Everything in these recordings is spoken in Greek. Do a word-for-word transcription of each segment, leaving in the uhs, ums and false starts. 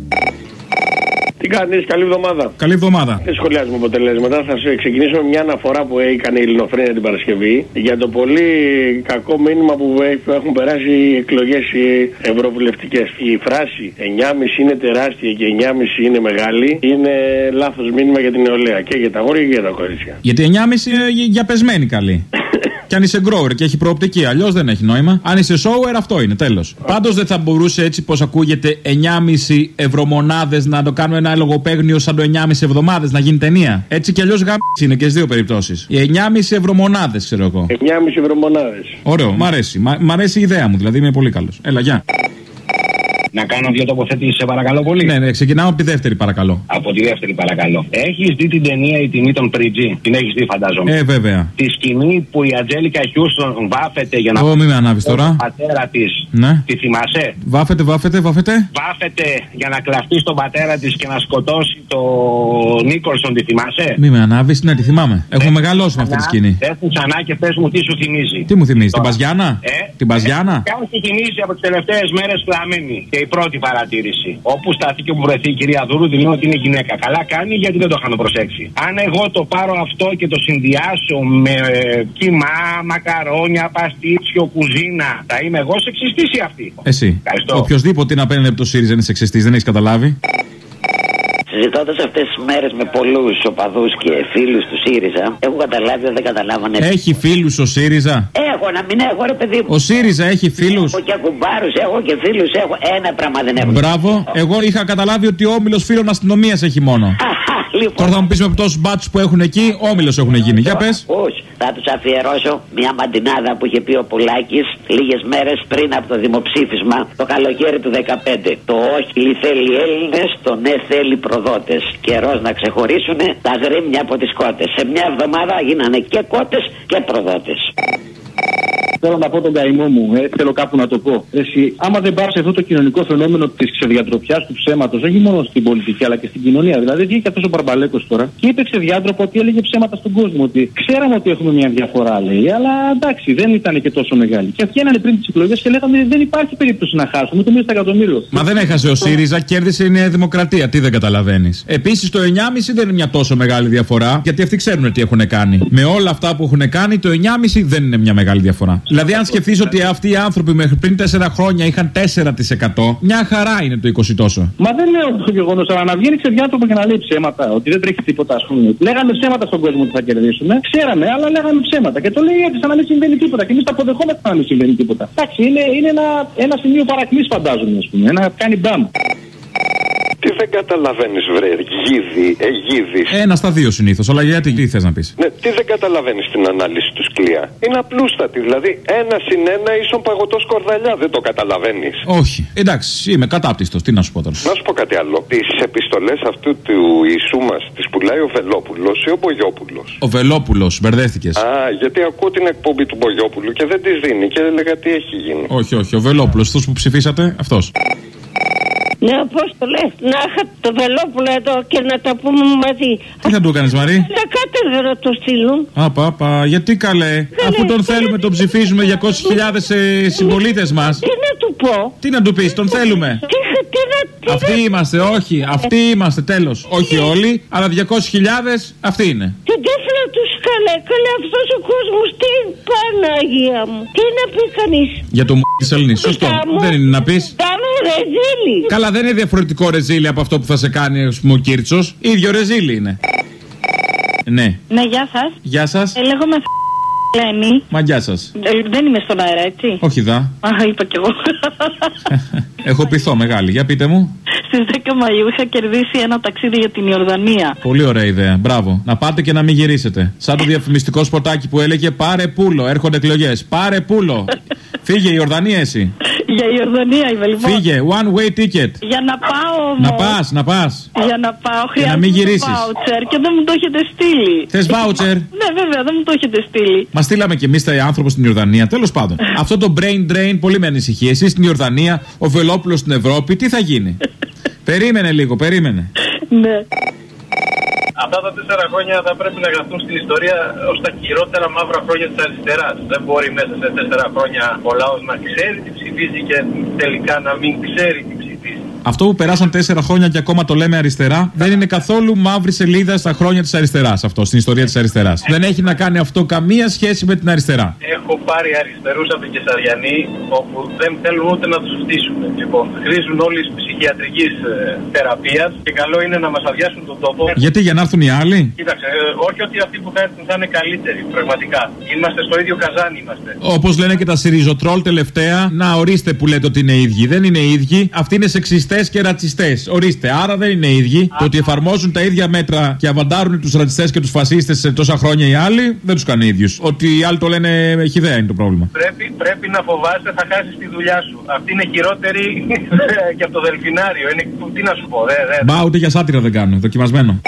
Τι κάνεις, καλή εβδομάδα. Καλή εβδομάδα. Δεν σχολιάζουμε αποτελέσματα. Θα ξεκινήσω με μια αναφορά που έκανε η Ελληνοφρένεια την Παρασκευή για το πολύ κακό μήνυμα που έχουν περάσει οι εκλογές ευρωβουλευτικές. Η φράση εννιά κόμμα πέντε είναι τεράστια και εννιά κόμμα πέντε είναι μεγάλη είναι λάθος μήνυμα για την νεολαία και για τα αγόρια και για τα κορίτσια. Γιατί εννιά κόμμα πέντε είναι για πεσμένη καλή. Και αν είσαι grower και έχει προοπτική, αλλιώς δεν έχει νόημα. Αν είσαι shower, αυτό είναι, τέλος. Πάντως δεν θα μπορούσε έτσι πως ακούγεται εννιά κόμμα πέντε ευρωμονάδες να το κάνουμε ένα λογοπαίγνιο σαν το εννιά κόμμα πέντε εβδομάδες να γίνει ταινία. Έτσι κι αλλιώς γάμ είναι και στις δύο περιπτώσεις. Οι εννιά κόμμα πέντε ευρωμονάδες, ξέρω εγώ. εννιά κόμμα πέντε ευρωμονάδες. Ωραίο, μ' αρέσει. Μ' μ' αρέσει η ιδέα μου, δηλαδή είμαι πολύ καλός. Έλα, γεια. Να κάνω δύο τοποθετήσεις, σε παρακαλώ πολύ. Ναι, ναι, ξεκινάω από τη δεύτερη, παρακαλώ. Από τη δεύτερη, παρακαλώ. Έχεις δει την ταινία Η Τιμή των Πριτζή? Την έχεις δει, φαντάζομαι. Ε, βέβαια. Τη σκηνή που η Ατζέλικα Χιούστον βάφεται για να. Ω, μην με ανάβεις τώρα. Τον πατέρα της. Ναι. Τη θυμάσαι? Βάφεται, βάφεται, βάφεται. Βάφεται για να κλαφτεί στον πατέρα της και να σκοτώσει τον Νίκολσον, τη θυμάσαι? Μην με ανάβεις, ναι, τη θυμάμαι. Έχουμε μεγαλώσει με αυτή τη σκηνή. Πες μου ξανά και πες μου τι σου θυμίζει. Τι μου θυμίζει, την Παζιάνα? Ε? Την Παζιάνα? Κάπου σου θυμίζει από τις τελευταίες μέρες φλαμμένη. Και η πρώτη παρατήρηση. Όπου σταθεί και όπου βρεθεί η κυρία Δούρου, δηλώνει ότι είναι γυναίκα. Καλά κάνει, γιατί δεν το είχαμε προσέξει. Αν εγώ το πάρω αυτό και το συνδυάσω με ε, κιμά, μακαρόνια, παστίτσιο, κουζίνα, θα είμαι εγώ σεξιστής ή αυτή? Εσύ. Οποιοδήποτε είναι απέναντι από το ΣΥΡΙΖΑ είναι σεξιστής, δεν έχεις καταλάβει. Συζητώντας αυτές τις μέρες με πολλούς οπαδούς και φίλους του ΣΥΡΙΖΑ, έχω καταλάβει ότι δεν καταλάβανε. Έχει φίλους ο ΣΥΡΙΖΑ? Έχω, να μην έχω, ρε παιδί μου. Ο ΣΥΡΙΖΑ έχει φίλους? Έχω και κουμπάρους, έχω και φίλους, έχω. Ένα πράγμα δεν έχω. Μπράβο. Εγώ είχα καταλάβει ότι ο όμιλος φίλων αστυνομίας έχει μόνο. Λοιπόν. Τώρα θα μου πεις με τόσους μπάτσους που έχουν εκεί, όμιλος έχουν γίνει. Για πες. Όχι. Θα τους αφιερώσω μια μαντινάδα που είχε πει ο Πουλάκης λίγες μέρες πριν από το δημοψήφισμα το καλοκαίρι του δεκαπέντε. Το όχι θέλει Έλληνες, το ναι θέλει προδότες. Καιρός να ξεχωρίσουν τα γρήμια από τις κότες. Σε μια εβδομάδα γίνανε και κότες και προδότες. Θέλω να πω τον καημό μου, ε, θέλω κάπου να το πω. Εσύ, άμα δεν πάρει αυτό το κοινωνικό φαινόμενο τη ξεδιατροπιάς του ψέματος, όχι μόνο στην πολιτική αλλά και στην κοινωνία. Δηλαδή, βγήκε αυτό ο Μπαρμπαλέκος τώρα και είπε ξεδιάτροπο ότι έλεγε ψέματα στον κόσμο. Ότι ξέραμε ότι έχουμε μια διαφορά, λέει, αλλά εντάξει, δεν ήταν και τόσο μεγάλη. Και βγαίνανε πριν τις εκλογές και λέγαμε δεν υπάρχει περίπτωση να χάσουμε το μία στο εκατομμύριο. Μα δεν έχασε ο ΣΥΡΙΖΑ, κέρδισε η Νέα Δημοκρατία. Τι δεν καταλαβαίνεις? Επίσης το εννιά κόμμα πέντε δεν είναι μια τόσο μεγάλη διαφορά, γιατί αυτοί ξέρουν τι έχουν κάνει. Με όλα αυτά που έχουν κάνει, το εννιά κόμμα πέντε δεν είναι μια μεγάλη διαφορά. Δηλαδή, αν σκεφτείς ότι αυτοί οι άνθρωποι μέχρι πριν τέσσερα χρόνια είχαν τέσσερα τοις εκατό, μια χαρά είναι το είκοσι τόσο. Μα δεν λέω το γεγονός, αλλά να βγαίνει ξεδιάτροπο και να λέει ψέματα, ότι δεν τρέχει τίποτα, ας πούμε. Λέγαμε ψέματα στον κόσμο ότι θα κερδίσουμε, ξέραμε, αλλά λέγαμε ψέματα. Και το λέει έτσι, σαν να μην συμβαίνει τίποτα. Και εμείς τα αποδεχόμαστε σαν να μην συμβαίνει τίποτα. Εντάξει, είναι, είναι ένα, ένα σημείο παρακλής, φαντάζομαι, ας πούμε. Ένα κάνει μπαμ. Τι δεν καταλαβαίνεις, βρε, γίδι, εγίδης. Ένα στα δύο συνήθως, αλλά γιατί τι θες να πεις? Ναι, τι δεν καταλαβαίνεις στην ανάλυση του Σκλία? Είναι απλούστατη, δηλαδή ένα συν ένα ίσον παγωτό σκορδαλιά, δεν το καταλαβαίνεις? Όχι, εντάξει, είμαι κατάπτυστος, τι να σου πω τώρα. Να σου πω κάτι άλλο. Τις επιστολές αυτού του Ιησού μας τις πουλάει ο Βελόπουλος ή ο Μπογιόπουλος? Ο Βελόπουλος, μπερδεύτηκες. Α, γιατί ακούω την εκπομπή του Μπογιόπουλου και δεν της δίνει και έλεγα τι έχει γίνει. Όχι, όχι, ο Βελόπουλος, αυτός που ψηφίσατε, αυτός. Ναι, πώς το λες, να είχα το Βελόπουλο εδώ και να τα πούμε μαζί. Τι θα του έκανες, Μαρή? Να κάτω να το στείλουν. Α, πα, πα, γιατί καλέ? Καλέ, αφού τον θέλουμε, τον ψηφίζουμε για διακόσιες χιλιάδες ε, συμπολίτες μας. Τι να του πω? Τι να του πεις, τον θέλουμε. Τι, τι, τι, αυτοί τι, είμαστε, όχι, αυτοί είμαστε, τέλος. Όχι όλοι, αλλά διακόσιες χιλιάδες αυτοί είναι. Τι τέφλα τους καλέ, καλέ αυτός ο κόσμος, τι Παναγία μου. Τι να πει κανείς? Για το μου της Ελληνής, σωστό. Δεν είναι να πεις. Ρεζίλι. Καλά, δεν είναι διαφορετικό ρεζίλι από αυτό που θα σε κάνει ο Κίρτσος. Ίδιο ρεζίλι είναι. Ναι. Ναι, γεια σας. Γεια σας. Ε, λέγομαι Λένη. Μα γεια σας. Ε, δεν είμαι στον αέρα, έτσι? Όχι δα. Α, είπα κι εγώ. Έχω πειθώ μεγάλη. Για πείτε μου. Στις δέκα Μαΐου είχα κερδίσει ένα ταξίδι για την Ιορδανία. Πολύ ωραία ιδέα. Μπράβο. Να πάτε και να μην γυρίσετε. Σαν το διαφημιστικό σποτάκι που έλεγε πάρε πούλο. Έρχονται εκλογές. Πάρε πούλο. Φύγε η Ιορδανία εσύ. Για η Ιορδανία είμαι λοιπόν. Φύγε. One way ticket. Για να πάω όμως. Να πας, να πας. Για να πάω χρειάζεται να μην γυρίσεις. Βάουτσερ και δεν μου το έχετε στείλει. Θες βάουτσερ? Ναι, βέβαια, δεν μου το έχετε στείλει. Μα στείλαμε κι εμείς τα άνθρωποι στην Ιορδανία. Τέλος πάντων. Αυτό το brain drain πολύ με ανησυχεί. Εσείς στην Ιορδανία, ο Βελόπουλος στην Ευρώπη, τι θα γίνει? Περίμενε λίγο, περίμενε. Ναι. Αυτά τα τέσσερα χρόνια θα πρέπει να γραφτούν στην ιστορία ως τα χειρότερα μαύρα χρόνια της αριστεράς. Δεν μπορεί μέσα σε τέσσερα χρόνια ο λαός να ξέρει τι ψηφίζει και τελικά να μην ξέρει τι ψηφίζει. Αυτό που περάσαν τέσσερα χρόνια και ακόμα το λέμε αριστερά, δεν είναι καθόλου μαύρη σελίδα στα χρόνια της αριστεράς αυτό, στην ιστορία της αριστεράς. Δεν έχει να κάνει αυτό καμία σχέση με την αριστερά. Έχω πάρει αριστερούς από την Κεσαριανή, όπου δεν θέλουν ούτε να τους φτύσουν. Λοιπόν, χρήζουν όλοι τη ψυχιατρική ε, θεραπεία και καλό είναι να μας αδειάσουν τον τόπο. Γιατί, για να έρθουν οι άλλοι? Κοίταξε, ε, όχι ότι αυτοί που θα έρθουν θα είναι καλύτεροι, πραγματικά. Είμαστε στο ίδιο καζάνι, είμαστε. Όπως λένε και τα Σιριζοτρόλ τελευταία, να ορίστε που λέτε ότι είναι ίδιοι. Δεν είναι ίδιοι. Αυτοί είναι σεξιστές και ρατσιστές. Ορίστε, άρα δεν είναι ίδιοι. Α, το ότι εφαρμόζουν τα ίδια μέτρα και αβαντάρουν τους ρατσιστές και τους φασίστες σε τόσα χρόνια οι άλλοι, δεν τους κάνει ίδιους. Ότι οι άλλοι το λένε χυδαία είναι το πρόβλημα. Πρέπει, πρέπει να φοβάσαι, θα χάσεις τη δουλειά σου. Αυτή είναι χειρότερη και από το Δελφινάριο. Είναι, τι να σου πω, δε, δε. Μπα, ούτε για σάτυρα δεν κάνω. Δοκιμασμένο.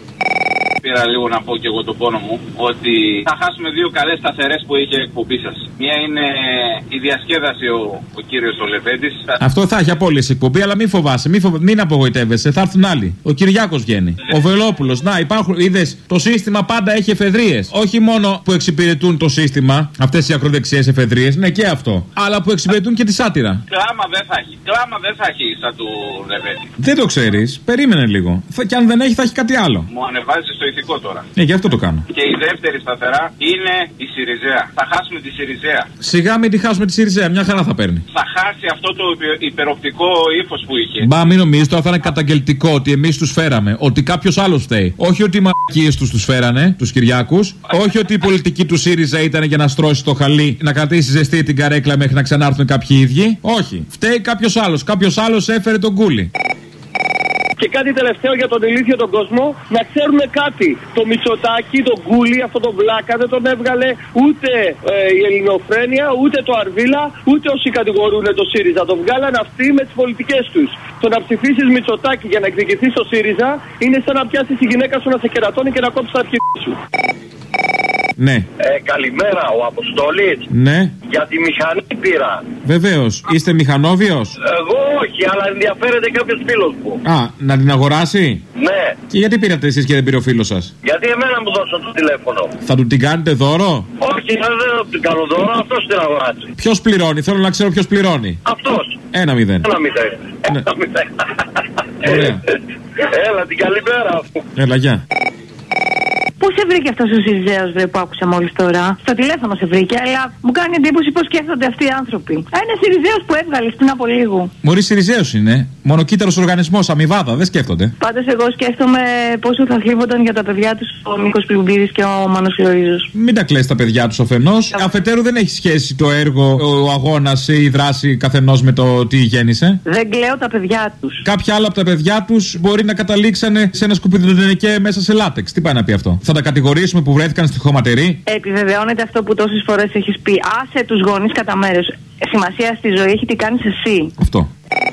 Πήρα λίγο να πω και εγώ τον πόνο μου ότι θα χάσουμε δύο καλές σταθερές που είχε εκπομπή σας. Μία είναι η διασκέδαση ο, ο κύριος ο Λεβέντης. Αυτό θα έχει απόλυση εκπομπή, αλλά μην φοβάσαι, μην, φοβ... μην απογοητεύεσαι, θα έρθουν άλλοι. Ο Κυριάκος βγαίνει. Ο Βελόπουλος. Να, υπάρχουν, είδες, το σύστημα πάντα έχει εφεδρείες. Όχι μόνο που εξυπηρετούν το σύστημα, αυτές οι ακροδεξιές εφεδρείες, ναι και αυτό. Αλλά που εξυπηρετούν και τη σάτυρα. Κλάμα δεν θα έχει. Κλάμα δεν θα έχει σαν του Λεβέντη. Δεν το ξέρεις, περίμενε λίγο. Θα, και αν δεν έχει, θα έχει κάτι άλλο. Μου ανεβάζει στο ηθικό τώρα. Ναι, γι' αυτό το κάνω. Και η δεύτερη σταθερά είναι η Σιριζέα. Θα χάσουμε τη Σιριζέα. Σιγά μην τη χάσουμε τη Σιριζέα, μια χαρά θα παίρνει. Θα χάσει αυτό το υπεροπτικό ύφος που είχε. Μπα, μην νομίζεις, τώρα θα είναι καταγγελτικό ότι εμείς τους φέραμε. Ότι κάποιος άλλος φταίει. Όχι ότι οι μαλακίες τους τους φέρανε, τους Κυριάκους. Όχι ότι η πολιτική του ΣΥΡΙΖΑ ήταν για να στρώσει το χαλί, να κρατήσει ζεστή την καρέκλα μέχρι να ξανάρθουν κάποιοι ίδιοι. Όχι. Φταίει κάποιος άλλος. Κάποιος άλλος έφερε τον κούλι. Και κάτι τελευταίο για τον ηλίθιο τον κόσμο, να ξέρουμε κάτι. Το Μητσοτάκη, τον Κούλι, αυτό τον βλάκα δεν τον έβγαλε ούτε ε, η Ελληνοφρένεια, ούτε το Αρβίλα, ούτε όσοι κατηγορούν το ΣΥΡΙΖΑ. Το βγάλαν αυτοί με τις πολιτικές τους. Το να ψηφίσεις Μητσοτάκη για να εκδικηθείς στο ΣΥΡΙΖΑ είναι σαν να πιάσεις τη γυναίκα σου να σε κερατώνει και να κόψεις τα αρχίδια σου. Ναι. Ε, καλημέρα, ο Αποστόλης. Ναι. Για τη μηχανή πήρα. Βεβαίως. Είστε μηχανόβιος? Εγώ όχι, αλλά ενδιαφέρεται κάποιος φίλος μου. Α, να την αγοράσει? Ναι. Και γιατί πήρατε εσείς και δεν πήρε ο φίλος σας? Γιατί εμένα μου δώσαν το τηλέφωνο. Θα του την κάνετε δώρο? Όχι, δεν θα την κάνω δώρο, αυτός την αγοράσει. Ποιος πληρώνει, θέλω να ξέρω ποιος πληρώνει. Αυτός. Ένα μηδέν. Ένα μηδέν. Ναι. Ένα μηδέν. Ωραία. Έλα, την καλημέρα. Έλα, γεια. Πού σε βρήκε αυτός ο Σιριζέος, βρε, που άκουσα μόλις τώρα? Στο τηλέφωνο σε βρήκε, αλλά μου κάνει εντύπωση πώς σκέφτονται αυτοί οι άνθρωποι. Α, είναι Σιριζέος που έβγαλες πριν από λίγο. Μωρή Σιριζέος είναι. Μονοκύτταρος οργανισμός, αμοιβάδα, δεν σκέφτονται. Πάντως, εγώ σκέφτομαι πόσο θα θλίβονταν για τα παιδιά τους ο Νίκος Πλουμπίδης και ο Μάνος Φλωρίζος. Μην τα κλαις τα παιδιά τους αφενός. Αφετέρου δεν έχει σχέση το έργο, ο αγώνας ή η δράση καθενός με το τι γέννησε. Δεν κλαίω τα παιδιά τους. Κάποια άλλα από τα παιδιά τους μπορεί να καταλήξανε σε ένα σκουπιδοντενεκέ μέσα σε λάτεξ. Τι πάει να πει αυτό? Θα τα κατηγορήσουμε που βρέθηκαν στη χωματερή? Επιβεβαιώνεται αυτό που τόσες φορές έχεις πει. Άσε τους γονείς κατά μέρος. Σημασία στη ζωή έχει τι κάνεις εσύ. Αυτό.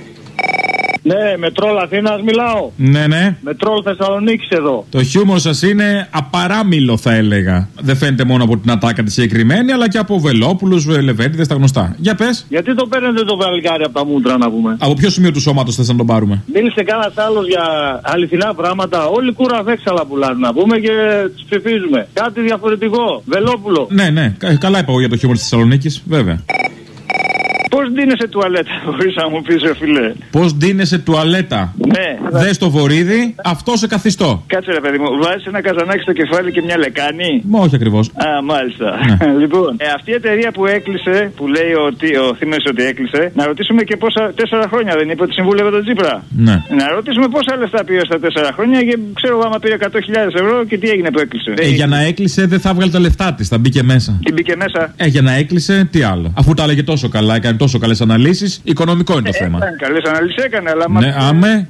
Ναι, με τρόλ Αθήνας μιλάω. Ναι, ναι. Με τρόλ Θεσσαλονίκης εδώ. Το χιούμορ σας είναι απαράμιλο, θα έλεγα. Δεν φαίνεται μόνο από την ατάκα τη συγκεκριμένη, αλλά και από Βελόπουλους, Λεβέντιδες, τα γνωστά. Για πες. Γιατί το παίρνετε το βαλγάρι από τα μούτρα, να πούμε? Από ποιο σημείο του σώματος θες να τον πάρουμε? Μίλησε κανένας άλλος για αληθινά πράγματα. Όλοι κούρα βέξαλα πουλάνε, να πούμε, και τους ψηφίζουμε. Κάτι διαφορετικό. Βελόπουλο. Ναι, ναι. Καλά είπα εγώ για το χιούμορ της Θεσσαλονίκης, βέβαια. Πώς ντύνεσαι τουαλέτα, μπορείς να μου πεις, ρε φίλε? Πώς ντύνεσαι τουαλέτα? Ναι. Δες το βορίδι, αυτό σε καθιστώ. Κάτσε, ρε παιδί μου, βάζεις ένα καζανάκι στο κεφάλι και μια λεκάνη? Μα όχι ακριβώς. Α, μάλιστα. Ναι. Λοιπόν, ε, αυτή η εταιρεία που έκλεισε, που λέει ότι ο Θήμες ότι έκλεισε, να ρωτήσουμε και πόσα τέσσερα χρόνια δεν είπε ότι συμβούλευε τον Τσίπρα? Ναι. Να ρωτήσουμε πόσα λεφτά πήρε στα τέσσερα χρόνια και ξέρω εγώ άμα πήρε εκατό χιλιάδες ευρώ και τι έγινε που έκλεισε. Ε, για να έκλεισε δεν θα βγάλει τα λεφτά της, θα μπήκε μέσα. Τι μπήκε μέσα? Ε, για να έκλεισε, τι άλλο. Αφού τα έλεγε τόσο καλά, έκανε τόσο καλές αναλύσεις, οικονομικό είναι το ε, θέμα. Καλές αναλύσεις έκανε, αλλά ναι, άμε.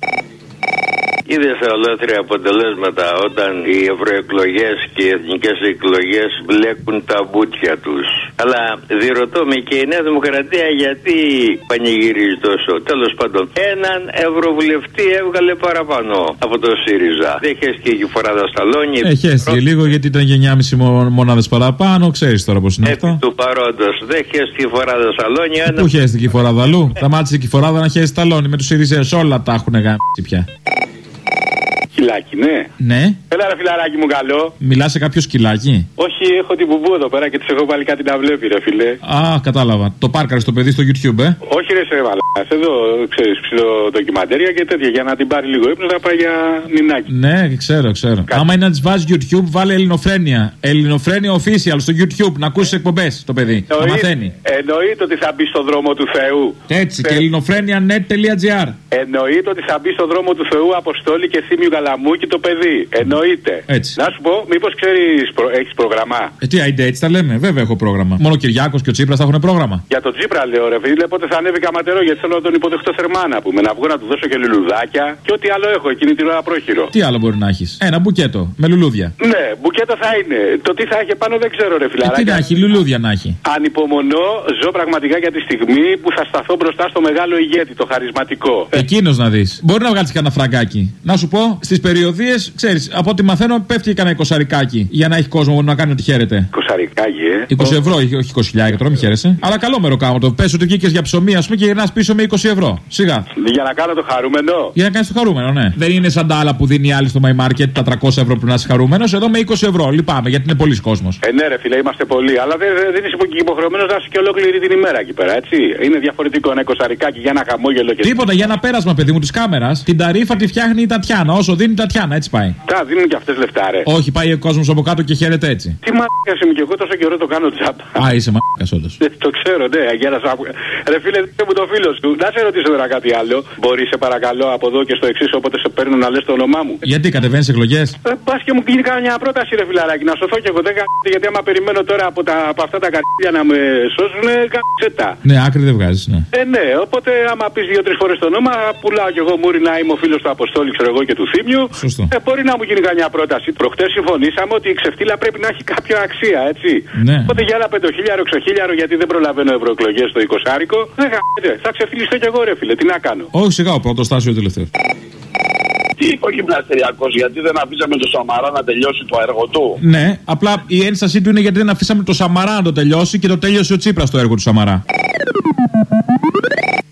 Είδες ολόκληρα αποτελέσματα όταν οι ευρωεκλογές και οι εθνικές εκλογές μπλέκουν τα μπούτσια τους. Αλλά διερωτώ με, και η Νέα Δημοκρατία γιατί πανηγυρίζει τόσο? Τέλος πάντων, έναν ευρωβουλευτή έβγαλε παραπάνω από το ΣΥΡΙΖΑ. Δεν χέστηκε η φοράδα Σταλόνι. Ε, χέστηκε λίγο γιατί ήταν για εννιά κόμμα πέντε μονάδες παραπάνω. Ξέρεις τώρα πώς είναι Επί αυτό. του παρόντος δεν χέστηκε η φοράδα Σταλόνι. Πού χέστηκε η φοράδα αλλού? Σταμάτησε και η φοράδα να χέσει Σταλόνι με τους ΣΥΡΙΖΑ. Όλα τα έχουν γάμψει πια. Σκυλάκι, ναι. Ναι. Έλα, ρε φιλαράκι μου, καλό. Μιλά σε κάποιο σκυλάκι. Όχι, έχω την μπουμπού εδώ πέρα και τη έχω βάλει κάτι να βλέπει, ρε φιλέ. Α, κατάλαβα. Το πάρκαρε το παιδί στο YouTube, ε. Όχι, ρε σε βαλά. Εδώ ξέρει ψιλοδοκιμαντέρια και τέτοια. Για να την πάρει λίγο ύπνο θα πάει για νινάκι. Ναι, ξέρω, ξέρω. Κάτι. Άμα είναι να τη βάζει YouTube, βάλε Ελληνοφρένεια. Ελληνοφρένεια official στο YouTube. Να ακούσει εκπομπέ το παιδί. Εννοεί, να μαθαίνει. Εννοείται ότι θα μπει στο δρόμο του Θεού. Έτσι, και ελληνοφρένεια net τελεία τζι άρ. Εννοείται ότι θα μπει στο δρόμο του Θεού Αποστόλη και Θήμιου Γαλαμούκη το παιδί. Εννοείται. Έτσι. Να σου πω, μήπω ξέρει, προ... έχει πρόγραμμα. Ε, τι άιντε, έτσι τα λέμε. Βέβαια έχω πρόγραμμα. Μόνο ο Κυριάκος και ο Τσίπρας θα έχουν πρόγραμμα. Για τον Τσίπρα λέω, ρε φίλε, πότε θα ανέβει καματερό γιατί θέλω να τον υποδεχτώ θερμά να πούμε. Να βγω να του δώσω και λουλουδάκια και ό,τι άλλο έχω εκείνη την ώρα πρόχειρο. Τι άλλο μπορεί να έχει. Ένα μπουκέτο με λουλούδια. Ναι, μπουκέτο θα είναι. Το τι θα έχει πάνω δεν ξέρω, ρε φιλαράκι. Ε, τι να έχει, λουλούδια να έχει. Ανυπομονώ, ζω πραγματικά για τη στιγμή που θα σταθώ μπροστά στο μεγάλο ηγέτη, το χαρισματικό. Εκείνο να δει. Μπορεί να βγάλει κανένα φραγκάκι. Να σου πω, στι περιοδίε, ξέρει, από ό,τι μαθαίνω, πέφτει και κανένα εικοσαρικάκι για να έχει κόσμο να κάνει ό,τι χαίρεται. εικοσαρικάκι, ε. είκοσι ευρώ, όχι είκοσι χιλιάδες, τώρα μην χαίρεσαι. Αλλά καλό μεροκάμα το. Πες ότι βγήκε για ψωμί, α πούμε, και γυρνά πίσω με είκοσι ευρώ. Σιγά. Για να κάνω το χαρούμενο. Για να κάνει το χαρούμενο, ναι. Δεν είναι σαν τα άλλα που δίνει η άλλη στο My Market τα τριακόσια ευρώ που να είσαι χαρούμενο. Εδώ με είκοσι ευρώ. Λυπάμαι γιατί είναι πολλοί κόσμο. Ε, ναι, ρε φίλε, είμαστε πολλοί. Αλλά δεν, δεν είσαι υποχρεωμένο να είσαι και ολόκληρη την ημέρα εκεί πέρα, έτσι. Είναι διαφορετικό ένα εικοσαρικάκι για ένα χαμόγελο και. Τίποτα, για ένα πέρασμα, παιδί μου, τη κάμερα. Την ταρίφα τη φτιάχνει η Τατιάνα. Όσο δίνει η Τατιάνα, έτσι πάει. Τα δίνουν και αυτέ λεφτά, ρε. Όχι, πάει ο κόσμο από κάτω και χαίρεται έτσι. Τι μαλάκα είμαι και εγώ τόσο καιρό το κάνω τσάπα. Α, είσαι μαλάκα όντω. Το ξέρω, ναι, αγέρα σάπου. Ρε φίλε, δεν μου το φίλο του. Να σε ρωτήσω τώρα κάτι άλλο. Μπορεί, σε παρακαλώ, από εδώ και στο εξή, όποτε σε παίρνω να λε το όνομά μου. Γιατί κατεβαίνει εκλογέ. Ε, Πα και μου γίνει καμιά πρόταση, ρε φιλαράκι, να σωθώ και εγώ. Δεν κάνω γιατί άμα περιμένω τώρα από, τα, από αυτά τα καρδιά να με σώσουν, κάτσε. Ναι, άκρη δεν βγάζει, ναι. Ε, ναι, οπότε άμα πει δύο-τρει φορέ το όνομα, πουλάω κι εγώ μούρι να είμαι ο φίλο του Αποστόλη, ξέρω εγώ και του Θήμιου. Σωστό. Ε, μπορεί να μου γίνει καμιά πρόταση. Προχτέ συμφωνήσαμε ότι η ξεφτύλα πρέπει να έχει κάποια αξία, έτσι. Ναι. Οπότε για ένα πεντοχίλιαρο, εξοχίλιαρο, γιατί δεν προλαβαίνω ευρωεκλογέ στο εικοσάρικο, δεν γαμπέτε. Θα ξεφτυλιστώ κι εγώ, ρε φίλε, τι να κάνω. Όχι, σιγά, ο πρώτο στάσιο τελευταίο. Τι είπε ο γυμναστεριακός, γιατί δεν αφήσαμε το Σαμαρά να τελειώσει το έργο του. Ναι, απλά η ένστασή του είναι γιατί δεν αφήσαμε το Σαμαρά να το τελειώσει και το τέλειωσε ο Τσίπρας το έργο του Σαμαρά.